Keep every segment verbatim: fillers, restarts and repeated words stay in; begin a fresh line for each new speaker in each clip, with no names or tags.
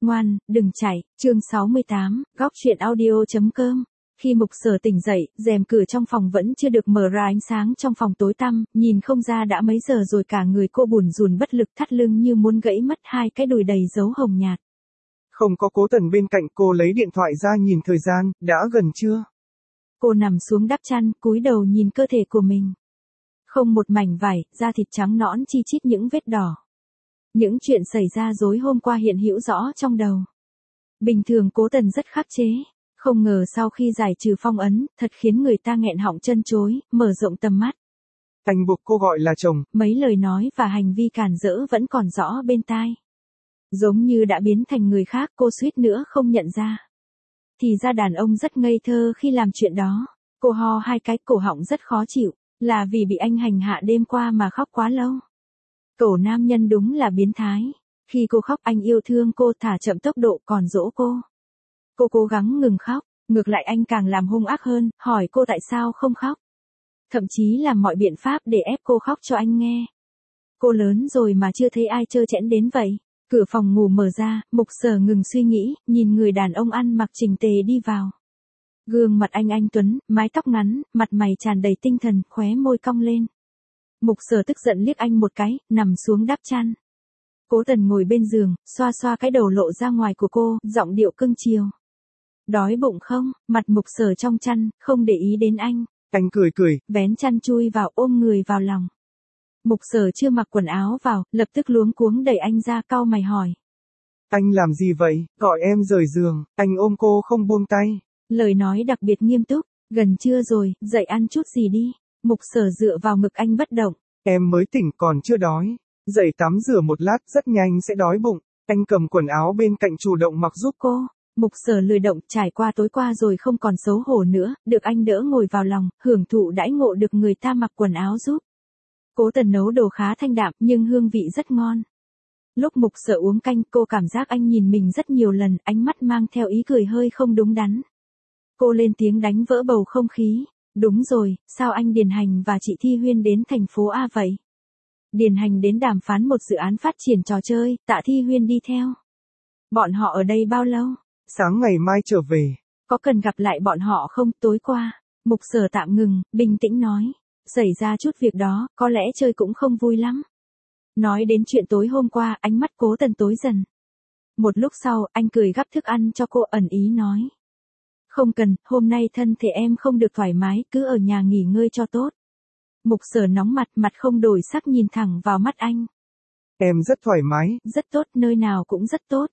Ngoan, đừng chạy, chương sáu mươi tám, góc chuyện audio.com. Khi Mục Sở tỉnh dậy, rèm cửa trong phòng vẫn chưa được mở ra, ánh sáng trong phòng tối tăm, nhìn không ra đã mấy giờ rồi, cả người cô bủn rủn bất lực, thắt lưng như muốn gãy mất, hai cái đùi đầy dấu hồng nhạt.
Không có Cố Tần bên cạnh, cô lấy điện thoại ra nhìn thời gian, đã gần trưa.
Cô nằm xuống đắp chăn, cúi đầu nhìn cơ thể của mình. Không một mảnh vải, da thịt trắng nõn chi chít những vết đỏ. Những chuyện xảy ra tối hôm qua hiện hữu rõ trong đầu. Bình thường Cố Tần rất khắc chế, không ngờ sau khi giải trừ phong ấn, thật khiến người ta nghẹn họng chân chối, mở rộng tầm mắt.
Anh buộc cô gọi là chồng.
Mấy lời nói và hành vi càn rỡ vẫn còn rõ bên tai. Giống như đã biến thành người khác, cô suýt nữa không nhận ra. Thì ra đàn ông rất ngây thơ khi làm chuyện đó. Cô ho hai cái, cổ họng rất khó chịu, là vì bị anh hành hạ đêm qua mà khóc quá lâu. Tổ nam nhân đúng là biến thái. Khi cô khóc anh yêu thương cô, thả chậm tốc độ, còn dỗ cô. Cô cố gắng ngừng khóc, ngược lại anh càng làm hung ác hơn, hỏi cô tại sao không khóc. Thậm chí làm mọi biện pháp để ép cô khóc cho anh nghe. Cô lớn rồi mà chưa thấy ai trơ trẽn đến vậy. Cửa phòng ngủ mở ra, Mục Sở ngừng suy nghĩ, nhìn người đàn ông ăn mặc chỉnh tề đi vào. Gương mặt anh anh tuấn, mái tóc ngắn, mặt mày tràn đầy tinh thần, khóe môi cong lên. Mục Sở tức giận liếc anh một cái, nằm xuống đắp chăn. Cố Tần ngồi bên giường, xoa xoa cái đầu lộ ra ngoài của cô, giọng điệu cưng chiều. Đói bụng không? Mặt Mục Sở trong chăn, không để ý đến anh.
Anh cười cười,
vén chăn chui vào, ôm người vào lòng. Mục Sở chưa mặc quần áo vào, lập tức luống cuống đẩy anh ra, cau mày hỏi.
Anh làm gì vậy? Gọi em rời giường, anh ôm cô không buông tay.
Lời nói đặc biệt nghiêm túc, gần trưa rồi, dậy ăn chút gì đi. Mục Sở dựa vào ngực anh bất động.
Em mới tỉnh còn chưa đói. Dậy tắm rửa một lát rất nhanh sẽ đói bụng. Anh cầm quần áo bên cạnh chủ động mặc giúp cô.
Mục Sở lười động, trải qua tối qua rồi không còn xấu hổ nữa, được anh đỡ ngồi vào lòng, hưởng thụ đãi ngộ được người ta mặc quần áo giúp. Cố Tần nấu đồ khá thanh đạm, nhưng hương vị rất ngon. Lúc Mục Sở uống canh, cô cảm giác anh nhìn mình rất nhiều lần, ánh mắt mang theo ý cười hơi không đúng đắn. Cô lên tiếng đánh vỡ bầu không khí. Đúng rồi, sao anh Điền Hành và chị Thi Huyên đến thành phố A vậy? Điền Hành đến đàm phán một dự án phát triển trò chơi, Tạ Thi Huyên đi theo. Bọn họ ở đây bao lâu?
Sáng ngày mai trở về.
Có cần gặp lại bọn họ không? Tối qua, Mục Sở tạm ngừng, bình tĩnh nói. Xảy ra chút việc đó, có lẽ chơi cũng không vui lắm. Nói đến chuyện tối hôm qua, ánh mắt Cố Tần tối dần. Một lúc sau, anh cười gắp thức ăn cho cô, ẩn ý nói. Không cần, hôm nay thân thể em không được thoải mái, cứ ở nhà nghỉ ngơi cho tốt. Mục Sở nóng mặt, mặt không đổi sắc nhìn thẳng vào mắt anh.
Em rất thoải mái.
Rất tốt, nơi nào cũng rất tốt.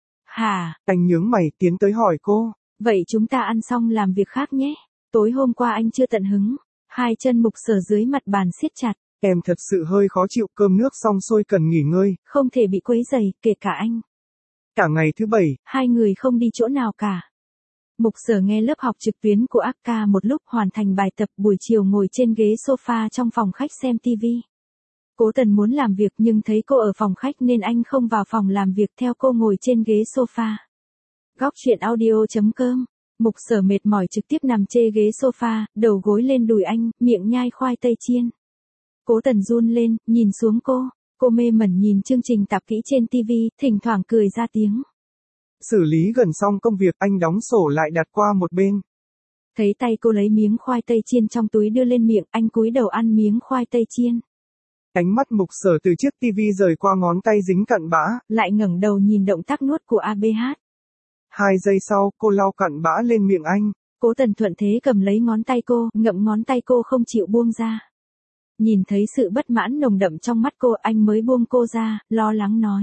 Hả?
Anh nhướng mày, tiến tới hỏi cô.
Vậy chúng ta ăn xong làm việc khác nhé. Tối hôm qua anh chưa tận hứng. Hai chân Mục Sở dưới mặt bàn siết chặt.
Em thật sự hơi khó chịu, cơm nước xong xuôi cần nghỉ ngơi.
Không thể bị quấy rầy, kể cả anh.
Cả ngày thứ bảy,
hai người không đi chỗ nào cả. Mục Sở nghe lớp học trực tuyến của a ca một lúc, hoàn thành bài tập, buổi chiều ngồi trên ghế sofa trong phòng khách xem tivi. Cố Tần muốn làm việc nhưng thấy cô ở phòng khách nên anh không vào phòng làm việc, theo cô ngồi trên ghế sofa. Góc chuyện audio.com. Mục Sở mệt mỏi trực tiếp nằm chê ghế sofa, đầu gối lên đùi anh, miệng nhai khoai tây chiên. Cố Tần run lên, nhìn xuống cô. Cô mê mẩn nhìn chương trình tạp kỹ trên tivi, thỉnh thoảng cười ra tiếng.
Xử lý gần xong công việc, anh đóng sổ lại đặt qua một bên.
Thấy tay cô lấy miếng khoai tây chiên trong túi đưa lên miệng, anh cúi đầu ăn miếng khoai tây chiên.
Ánh mắt Mục Sở từ chiếc tivi rời qua ngón tay dính cặn bã.
Lại ngẩng đầu nhìn động tác nuốt của a bê hát.
Hai giây sau, cô lau cặn bã lên miệng anh.
Cố Tần thuận thế cầm lấy ngón tay cô, ngậm ngón tay cô không chịu buông ra. Nhìn thấy sự bất mãn nồng đậm trong mắt cô, anh mới buông cô ra, lo lắng nói.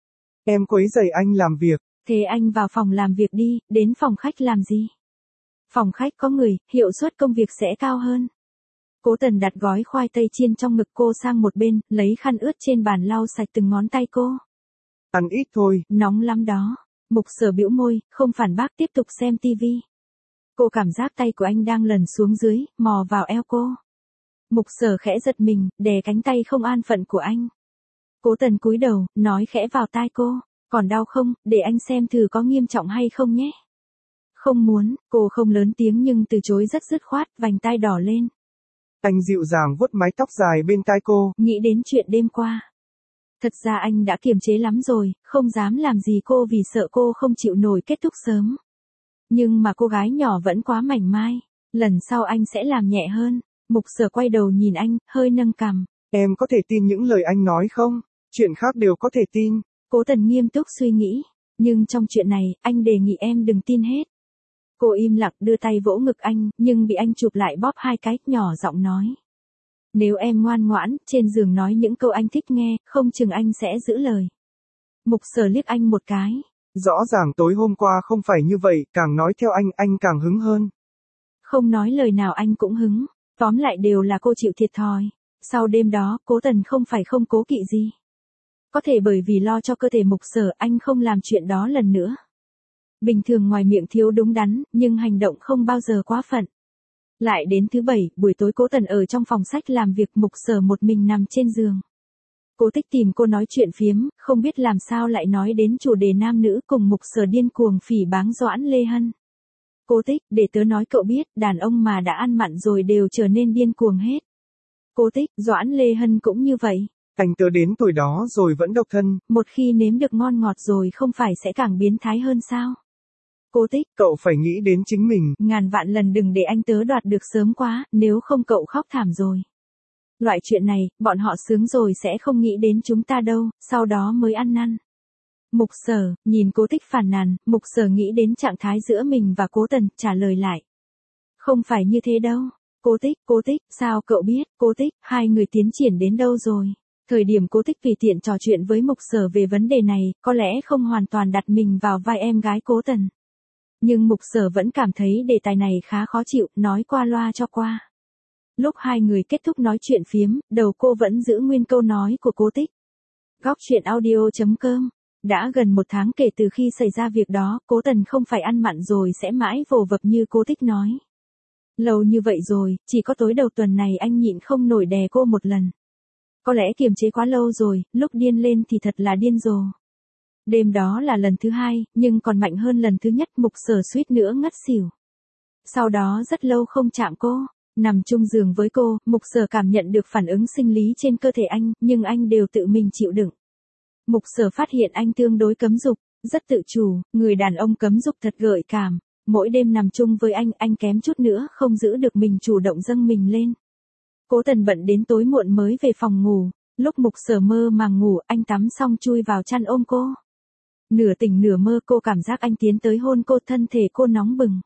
Em quấy rầy anh làm việc.
Thế anh vào phòng làm việc đi, đến phòng khách làm gì? Phòng khách có người, hiệu suất công việc sẽ cao hơn. Cố Tần đặt gói khoai tây chiên trong ngực cô sang một bên, lấy khăn ướt trên bàn lau sạch từng ngón tay cô.
Ăn ít thôi.
Nóng lắm đó. Mục Sở bĩu môi, không phản bác, tiếp tục xem tivi. Cô cảm giác tay của anh đang lần xuống dưới, mò vào eo cô. Mục Sở khẽ giật mình, đè cánh tay không an phận của anh. Cố Tần cúi đầu, nói khẽ vào tai cô. Còn đau không, để anh xem thử có nghiêm trọng hay không nhé. Không muốn, cô không lớn tiếng nhưng từ chối rất dứt khoát, vành tai đỏ lên.
Anh dịu dàng vuốt mái tóc dài bên tai cô.
Nghĩ đến chuyện đêm qua. Thật ra anh đã kiềm chế lắm rồi, không dám làm gì cô vì sợ cô không chịu nổi kết thúc sớm. Nhưng mà cô gái nhỏ vẫn quá mảnh mai. Lần sau anh sẽ làm nhẹ hơn. Mục Sở quay đầu nhìn anh, hơi nâng cằm.
Em có thể tin những lời anh nói không? Chuyện khác đều có thể tin.
Cố Tần nghiêm túc suy nghĩ. Nhưng trong chuyện này, anh đề nghị em đừng tin hết. Cô im lặng đưa tay vỗ ngực anh, nhưng bị anh chụp lại bóp hai cái, nhỏ giọng nói. Nếu em ngoan ngoãn, trên giường nói những câu anh thích nghe, không chừng anh sẽ giữ lời. Mục Sở liếc anh một cái.
Rõ ràng tối hôm qua không phải như vậy, càng nói theo anh, anh càng hứng hơn.
Không nói lời nào anh cũng hứng. Tóm lại đều là cô chịu thiệt thòi. Sau đêm đó, Cố Tần không phải không cố kỵ gì. Có thể bởi vì lo cho cơ thể Mục Sở anh không làm chuyện đó lần nữa. Bình thường ngoài miệng thiếu đúng đắn, nhưng hành động không bao giờ quá phận. Lại đến thứ bảy, buổi tối Cố Tần ở trong phòng sách làm việc, Mục Sở một mình nằm trên giường. Cố Tích tìm cô nói chuyện phiếm, không biết làm sao lại nói đến chủ đề nam nữ cùng Mục Sở điên cuồng phỉ báng Doãn Lê Hân. Cố Tích, để tớ nói cậu biết, đàn ông mà đã ăn mặn rồi đều trở nên điên cuồng hết. Cố Tích, Doãn Lê Hân cũng như vậy.
Anh tớ đến tuổi đó rồi vẫn độc thân.
Một khi nếm được ngon ngọt rồi không phải sẽ càng biến thái hơn sao? Cố Tích,
cậu phải nghĩ đến chính mình.
Ngàn vạn lần đừng để anh tớ đoạt được sớm quá, nếu không cậu khóc thảm rồi. Loại chuyện này, bọn họ sướng rồi sẽ không nghĩ đến chúng ta đâu, sau đó mới ăn năn. Mục Sở, nhìn Cố Tích phàn nàn, Mục Sở nghĩ đến trạng thái giữa mình và Cố Tần, trả lời lại. Không phải như thế đâu. Cố Tích, Cố Tích, sao cậu biết, Cố Tích, hai người tiến triển đến đâu rồi? Thời điểm Cố Tích tùy tiện trò chuyện với Mục Sở về vấn đề này, có lẽ không hoàn toàn đặt mình vào vai em gái Cố Tần. Nhưng Mục Sở vẫn cảm thấy đề tài này khá khó chịu, nói qua loa cho qua. Lúc hai người kết thúc nói chuyện phiếm, đầu cô vẫn giữ nguyên câu nói của Cố Tích. Góc truyện audio chấm com. Đã gần một tháng kể từ khi xảy ra việc đó, Cố Tần không phải ăn mặn rồi sẽ mãi vồ vập như Cố Tích nói. Lâu như vậy rồi, chỉ có tối đầu tuần này anh nhịn không nổi đè cô một lần. Có lẽ kiềm chế quá lâu rồi, lúc điên lên thì thật là điên rồ. Đêm đó là lần thứ hai, nhưng còn mạnh hơn lần thứ nhất, Mục Sở suýt nữa ngất xỉu. Sau đó rất lâu không chạm cô, nằm chung giường với cô, Mục Sở cảm nhận được phản ứng sinh lý trên cơ thể anh, nhưng anh đều tự mình chịu đựng. Mục Sở phát hiện anh tương đối cấm dục, rất tự chủ, người đàn ông cấm dục thật gợi cảm. Mỗi đêm nằm chung với anh, anh kém chút nữa không giữ được mình chủ động dâng mình lên. Cố Tần bận đến tối muộn mới về phòng ngủ, lúc Mục Sở mơ màng ngủ, anh tắm xong chui vào chăn ôm cô. Nửa tỉnh nửa mơ cô cảm giác anh tiến tới hôn cô, thân thể cô nóng bừng.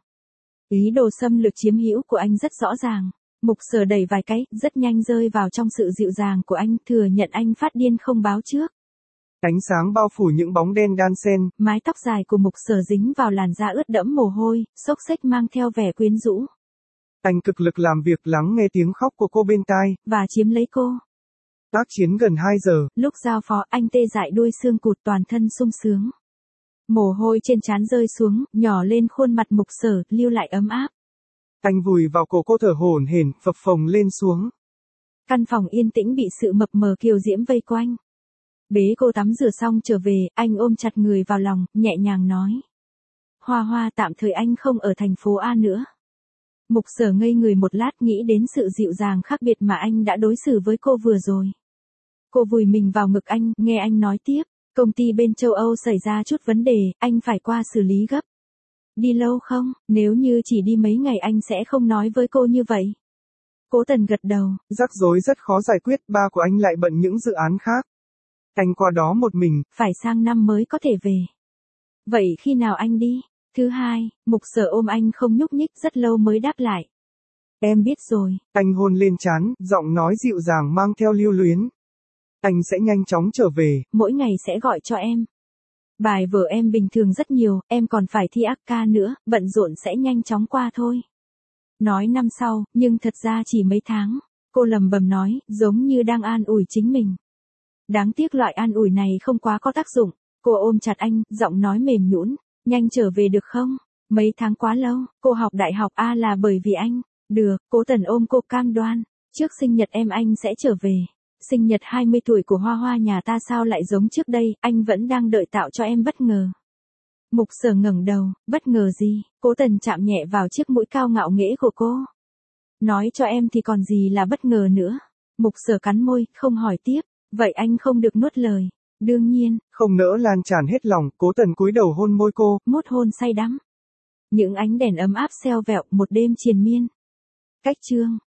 Ý đồ xâm lược chiếm hữu của anh rất rõ ràng. Mục Sở đẩy vài cái, rất nhanh rơi vào trong sự dịu dàng của anh, thừa nhận anh phát điên không báo trước.
Ánh sáng bao phủ những bóng đen đan xen.
Mái tóc dài của Mục Sở dính vào làn da ướt đẫm mồ hôi, xốc xếch mang theo vẻ quyến rũ.
Anh cực lực làm việc lắng nghe tiếng khóc của cô bên tai.
Và chiếm lấy cô.
Tác chiến gần hai giờ.
Lúc giao phó anh tê dại đuôi xương cụt, toàn thân sung sướng. Mồ hôi trên trán rơi xuống, nhỏ lên khuôn mặt Mục Sở, lưu lại ấm áp.
Anh vùi vào cổ cô thở hổn hển, phập phồng lên xuống.
Căn phòng yên tĩnh bị sự mập mờ kiều diễm vây quanh. Bế cô tắm rửa xong trở về, anh ôm chặt người vào lòng, nhẹ nhàng nói. Hoa Hoa, tạm thời anh không ở thành phố A nữa. Mục Sở ngây người một lát, nghĩ đến sự dịu dàng khác biệt mà anh đã đối xử với cô vừa rồi. Cô vùi mình vào ngực anh, nghe anh nói tiếp. Công ty bên châu Âu xảy ra chút vấn đề, anh phải qua xử lý gấp. Đi lâu không? Nếu như chỉ đi mấy ngày anh sẽ không nói với cô như vậy. Cố Tần gật đầu.
Rắc rối rất khó giải quyết, ba của anh lại bận những dự án khác. Anh qua đó một mình.
Phải sang năm mới có thể về. Vậy khi nào anh đi? Thứ hai, Mục Sở ôm anh không nhúc nhích rất lâu mới đáp lại. Em biết rồi.
Anh hôn lên trán, giọng nói dịu dàng mang theo lưu luyến. Anh sẽ nhanh chóng trở về.
Mỗi ngày sẽ gọi cho em. Bài vở em bình thường rất nhiều, em còn phải thi ác ca nữa, bận rộn sẽ nhanh chóng qua thôi. Nói năm sau, nhưng thật ra chỉ mấy tháng. Cô lầm bầm nói, giống như đang an ủi chính mình. Đáng tiếc loại an ủi này không quá có tác dụng. Cô ôm chặt anh, giọng nói mềm nhũn, nhanh trở về được không? Mấy tháng quá lâu, cô học đại học A là bởi vì anh. Được, Cố Tần ôm cô cam đoan. Trước sinh nhật em anh sẽ trở về. Sinh nhật hai mươi tuổi của Hoa Hoa nhà ta sao lại giống trước đây, anh vẫn đang đợi tạo cho em bất ngờ. Mục Sở ngẩng đầu, bất ngờ gì? Cố Tần chạm nhẹ vào chiếc mũi cao ngạo nghễ của cô. Nói cho em thì còn gì là bất ngờ nữa. Mục Sở cắn môi, không hỏi tiếp. Vậy anh không được nuốt lời. Đương nhiên.
Không nỡ lan tràn hết lòng, Cố Tần cúi đầu hôn môi cô.
Mút hôn say đắm. Những ánh đèn ấm áp xeo vẹo một đêm triền miên. Cách chương.